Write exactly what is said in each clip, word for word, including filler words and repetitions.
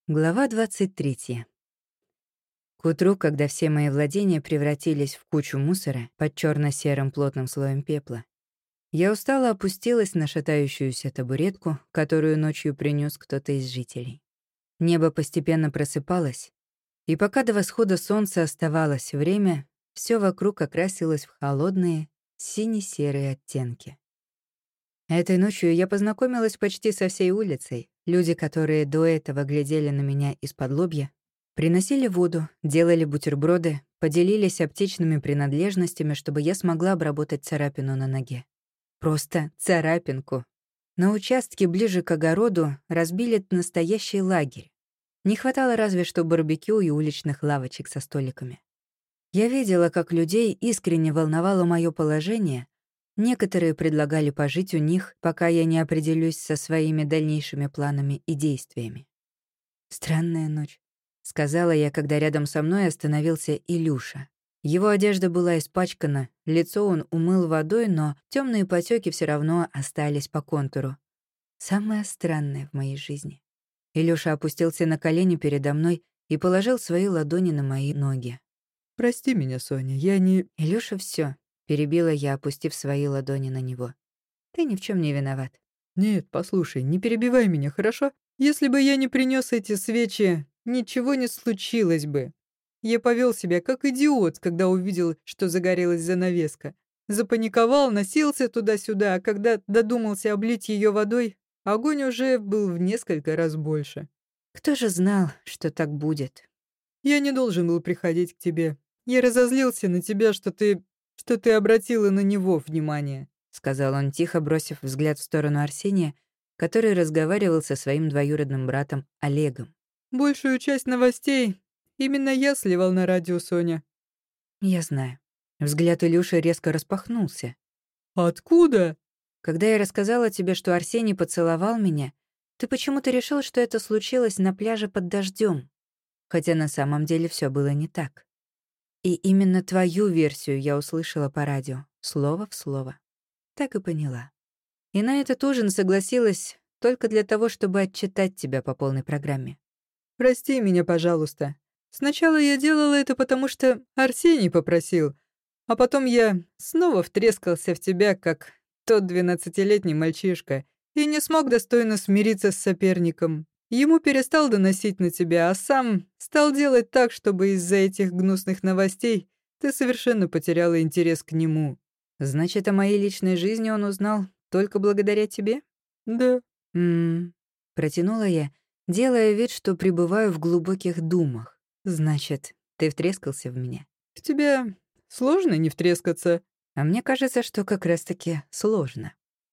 Глава двадцать третья. К утру, когда все мои владения превратились в кучу мусора под черно серым плотным слоем пепла, я устало опустилась на шатающуюся табуретку, которую ночью принес кто-то из жителей. Небо постепенно просыпалось, и пока до восхода солнца оставалось время, все вокруг окрасилось в холодные сине-серые оттенки. Этой ночью я познакомилась почти со всей улицей. Люди, которые до этого глядели на меня из-под лобья, приносили воду, делали бутерброды, поделились аптечными принадлежностями, чтобы я смогла обработать царапину на ноге. Просто царапинку. На участке ближе к огороду разбили настоящий лагерь. Не хватало разве что барбекю и уличных лавочек со столиками. Я видела, как людей искренне волновало мое положение. Некоторые предлагали пожить у них, пока я не определюсь со своими дальнейшими планами и действиями. «Странная ночь», — сказала я, когда рядом со мной остановился Илюша. Его одежда была испачкана, лицо он умыл водой, но темные потеки все равно остались по контуру. Самое странное в моей жизни. Илюша опустился на колени передо мной и положил свои ладони на мои ноги. «Прости меня, Соня, я не...» «Илюша, все, перебила я, опустив свои ладони на него. «Ты ни в чем не виноват». «Нет, послушай, не перебивай меня, хорошо? Если бы я не принес эти свечи, ничего не случилось бы. Я повел себя как идиот, когда увидел, что загорелась занавеска. Запаниковал, носился туда-сюда, а когда додумался облить ее водой, огонь уже был в несколько раз больше. Кто же знал, что так будет? Я не должен был приходить к тебе. Я разозлился на тебя, что ты... что ты обратила на него внимание», — сказал он тихо, бросив взгляд в сторону Арсения, который разговаривал со своим двоюродным братом Олегом. «Большую часть новостей именно я сливал на радио, Соня». «Я знаю». Взгляд Илюши резко распахнулся. «Откуда?» «Когда я рассказала тебе, что Арсений поцеловал меня, ты почему-то решил, что это случилось на пляже под дождем, хотя на самом деле все было не так. И именно твою версию я услышала по радио, слово в слово. Так и поняла. И на этот ужин согласилась только для того, чтобы отчитать тебя по полной программе». «Прости меня, пожалуйста. Сначала я делала это, потому что Арсений попросил, а потом я снова втрескался в тебя, как тот двенадцатилетний мальчишка, и не смог достойно смириться с соперником. Ему перестал доносить на тебя, а сам стал делать так, чтобы из-за этих гнусных новостей ты совершенно потеряла интерес к нему». «Значит, о моей личной жизни он узнал только благодаря тебе?» «Да». «М-м-м», протянула я, делая вид, что пребываю в глубоких думах. «Значит, ты втрескался в меня?» «В тебя сложно не втрескаться?» А мне кажется, что как раз-таки сложно.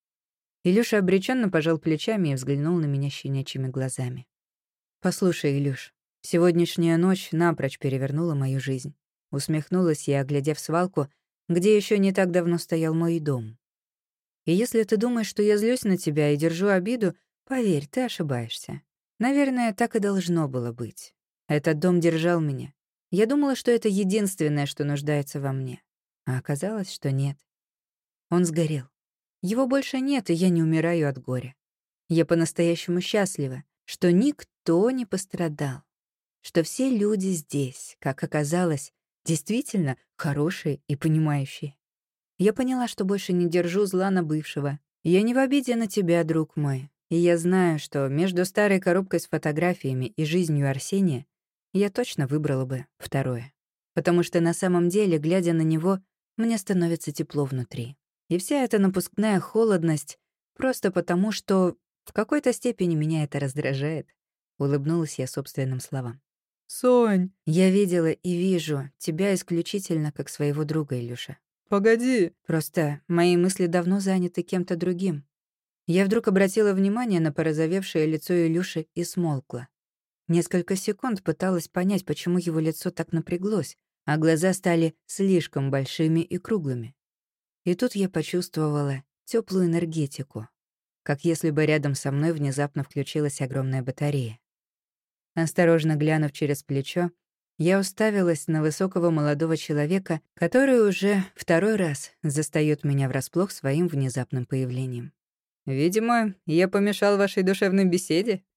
Илюша обреченно пожал плечами и взглянул на меня щенячьими глазами. «Послушай, Илюш, сегодняшняя ночь напрочь перевернула мою жизнь». Усмехнулась я, оглядев свалку, где еще не так давно стоял мой дом. «И если ты думаешь, что я злюсь на тебя и держу обиду, поверь, ты ошибаешься. Наверное, так и должно было быть. Этот дом держал меня. Я думала, что это единственное, что нуждается во мне. А оказалось, что нет. Он сгорел. Его больше нет, и я не умираю от горя. Я по-настоящему счастлива, что никто не пострадал, что все люди здесь, как оказалось, действительно хорошие и понимающие. Я поняла, что больше не держу зла на бывшего. Я не в обиде на тебя, друг мой. И я знаю, что между старой коробкой с фотографиями и жизнью Арсения я точно выбрала бы второе. Потому что на самом деле, глядя на него, мне становится тепло внутри. И вся эта напускная холодность просто потому, что в какой-то степени меня это раздражает. Улыбнулась я собственным словам. «Сонь!» Я видела и вижу тебя исключительно как своего друга, Илюша. «Погоди!» Просто мои мысли давно заняты кем-то другим. Я вдруг обратила внимание на порозовевшее лицо Илюши и смолкла. Несколько секунд пыталась понять, почему его лицо так напряглось, а глаза стали слишком большими и круглыми. И тут я почувствовала теплую энергетику, как если бы рядом со мной внезапно включилась огромная батарея. Осторожно глянув через плечо, я уставилась на высокого молодого человека, который уже второй раз застаёт меня врасплох своим внезапным появлением. «Видимо, я помешал вашей душевной беседе»,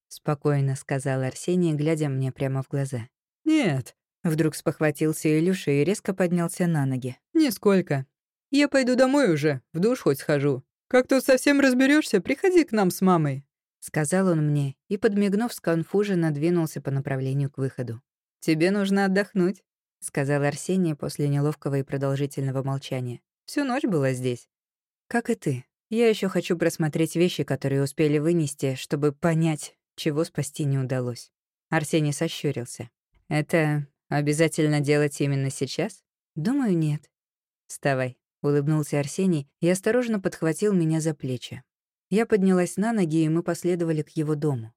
— спокойно сказал Арсений, глядя мне прямо в глаза. «Нет», — вдруг спохватился Илюша и резко поднялся на ноги. «нисколько. Я пойду домой уже, в душ хоть схожу. Как тут совсем разберешься, приходи к нам с мамой», — сказал он мне и, подмигнув, сконфуженно двинулся по направлению к выходу. «Тебе нужно отдохнуть», — сказал Арсений после неловкого и продолжительного молчания. «Всю ночь была здесь. Как и ты. Я еще хочу просмотреть вещи, которые успели вынести, чтобы понять, чего спасти не удалось». Арсений сощурился. «Это обязательно делать именно сейчас?» «Думаю, нет». «Вставай», — улыбнулся Арсений и осторожно подхватил меня за плечи. Я поднялась на ноги, и мы последовали к его дому.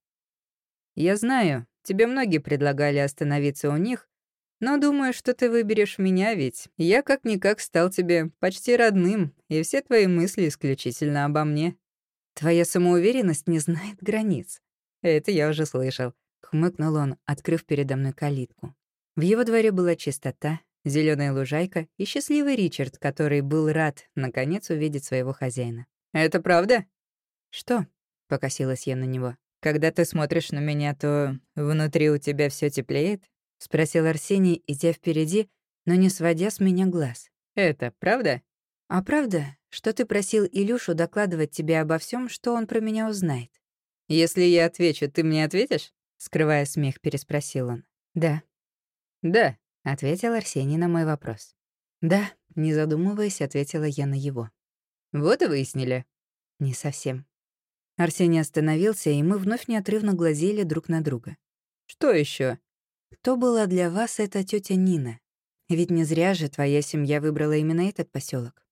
«Я знаю, тебе многие предлагали остановиться у них, но думаю, что ты выберешь меня, ведь я как-никак стал тебе почти родным, и все твои мысли исключительно обо мне. Твоя самоуверенность не знает границ. Это я уже слышал», — хмыкнул он, открыв передо мной калитку. В его дворе была чистота, зеленая лужайка и счастливый Ричард, который был рад, наконец, увидеть своего хозяина. «Это правда?» «Что?» — покосилась я на него. «Когда ты смотришь на меня, то внутри у тебя все теплеет?» — спросил Арсений, идя впереди, но не сводя с меня глаз. «Это правда?» «А правда, что ты просил Илюшу докладывать тебе обо всем, что он про меня узнает?» «Если я отвечу, ты мне ответишь?» — скрывая смех, переспросил он. «Да». «Да», — ответил Арсений на мой вопрос. «Да», — не задумываясь, ответила я на его. «Вот и выяснили». «Не совсем». Арсений остановился, и мы вновь неотрывно глазели друг на друга. «Что еще? Кто была для вас эта тетя Нина? Ведь не зря же твоя семья выбрала именно этот поселок.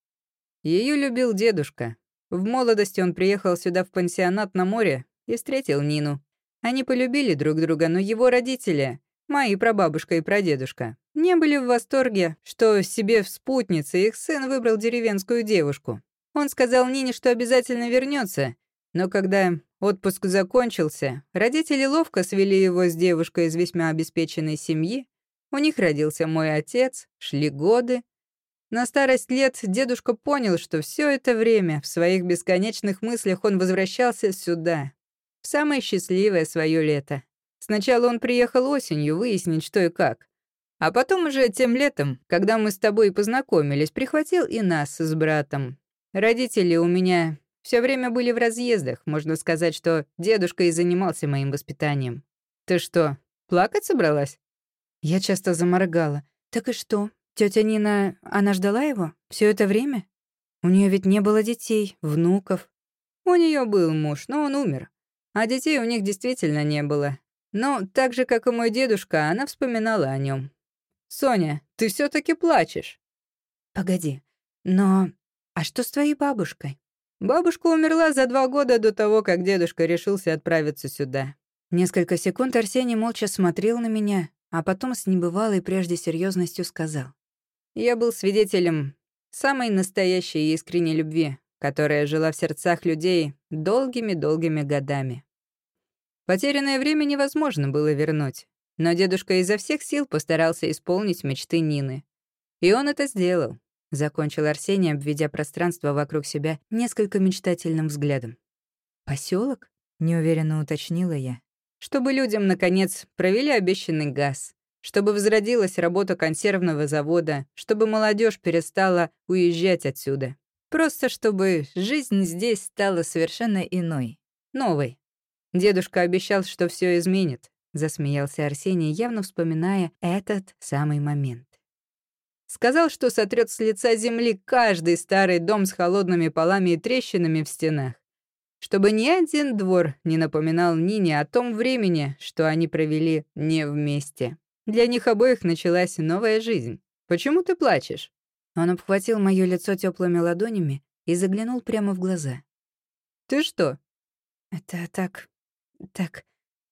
Ее любил дедушка. В молодости он приехал сюда в пансионат на море и встретил Нину. Они полюбили друг друга, но его родители, мои прабабушка и прадедушка, не были в восторге, что себе в спутнице их сын выбрал деревенскую девушку. Он сказал Нине, что обязательно вернется. Но когда отпуск закончился, родители ловко свели его с девушкой из весьма обеспеченной семьи. У них родился мой отец, шли годы. На старость лет дедушка понял, что все это время в своих бесконечных мыслях он возвращался сюда, в самое счастливое свое лето. Сначала он приехал осенью выяснить, что и как. А потом уже тем летом, когда мы с тобой познакомились, прихватил и нас с братом. Родители у меня все время были в разъездах, можно сказать, что дедушка и занимался моим воспитанием. Ты что, плакать собралась?» Я часто заморгала. «Так и что? Тетя Нина, она ждала его все это время? У нее ведь не было детей, внуков». «У нее был муж, но он умер. А детей у них действительно не было. Но так же, как и мой дедушка, она вспоминала о нем. Соня, ты все таки плачешь?» «Погоди, но... А что с твоей бабушкой?» «Бабушка умерла за два года до того, как дедушка решился отправиться сюда». Несколько секунд Арсений молча смотрел на меня, а потом с небывалой прежде серьезностью сказал. «Я был свидетелем самой настоящей и искренней любви, которая жила в сердцах людей долгими-долгими годами. Потерянное время невозможно было вернуть, но дедушка изо всех сил постарался исполнить мечты Нины. И он это сделал», — закончил Арсений, обведя пространство вокруг себя несколько мечтательным взглядом. «Посёлок?» — неуверенно уточнила я. «Чтобы людям, наконец, провели обещанный газ, чтобы возродилась работа консервного завода, чтобы молодежь перестала уезжать отсюда. Просто чтобы жизнь здесь стала совершенно иной, новой. Дедушка обещал, что все изменит», — засмеялся Арсений, явно вспоминая этот самый момент. «Сказал, что сотрет с лица земли каждый старый дом с холодными полами и трещинами в стенах, чтобы ни один двор не напоминал Нине о том времени, что они провели не вместе. Для них обоих началась новая жизнь. Почему ты плачешь?» Он обхватил моё лицо теплыми ладонями и заглянул прямо в глаза. «Ты что?» «Это так... так...»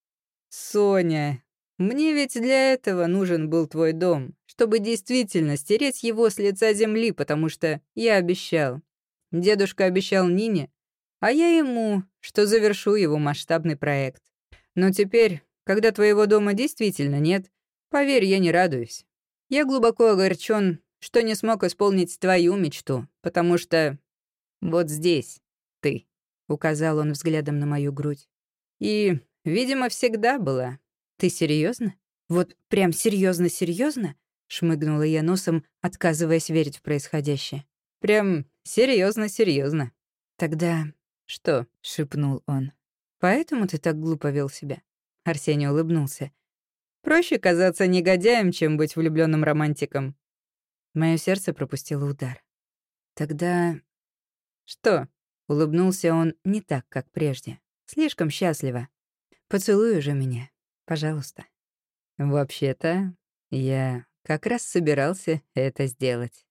«Соня, мне ведь для этого нужен был твой дом, чтобы действительно стереть его с лица земли, потому что я обещал. Дедушка обещал Нине, а я ему, что завершу его масштабный проект. Но теперь, когда твоего дома действительно нет, поверь, я не радуюсь. Я глубоко огорчен, что не смог исполнить твою мечту, потому что вот здесь ты», — указал он взглядом на мою грудь. «И Видимо, всегда была. Ты серьезно? Вот прям серьезно, серьезно? Шмыгнула я носом, отказываясь верить в происходящее. Прям серьезно, серьезно. Тогда что? Шепнул он. Поэтому ты так глупо вел себя? Арсений улыбнулся. Проще казаться негодяем, чем быть влюбленным романтиком. Мое сердце пропустило удар. Тогда что? Улыбнулся он не так, как прежде. Слишком счастливо. Поцелуй уже меня, пожалуйста. Вообще-то, я как раз собирался это сделать.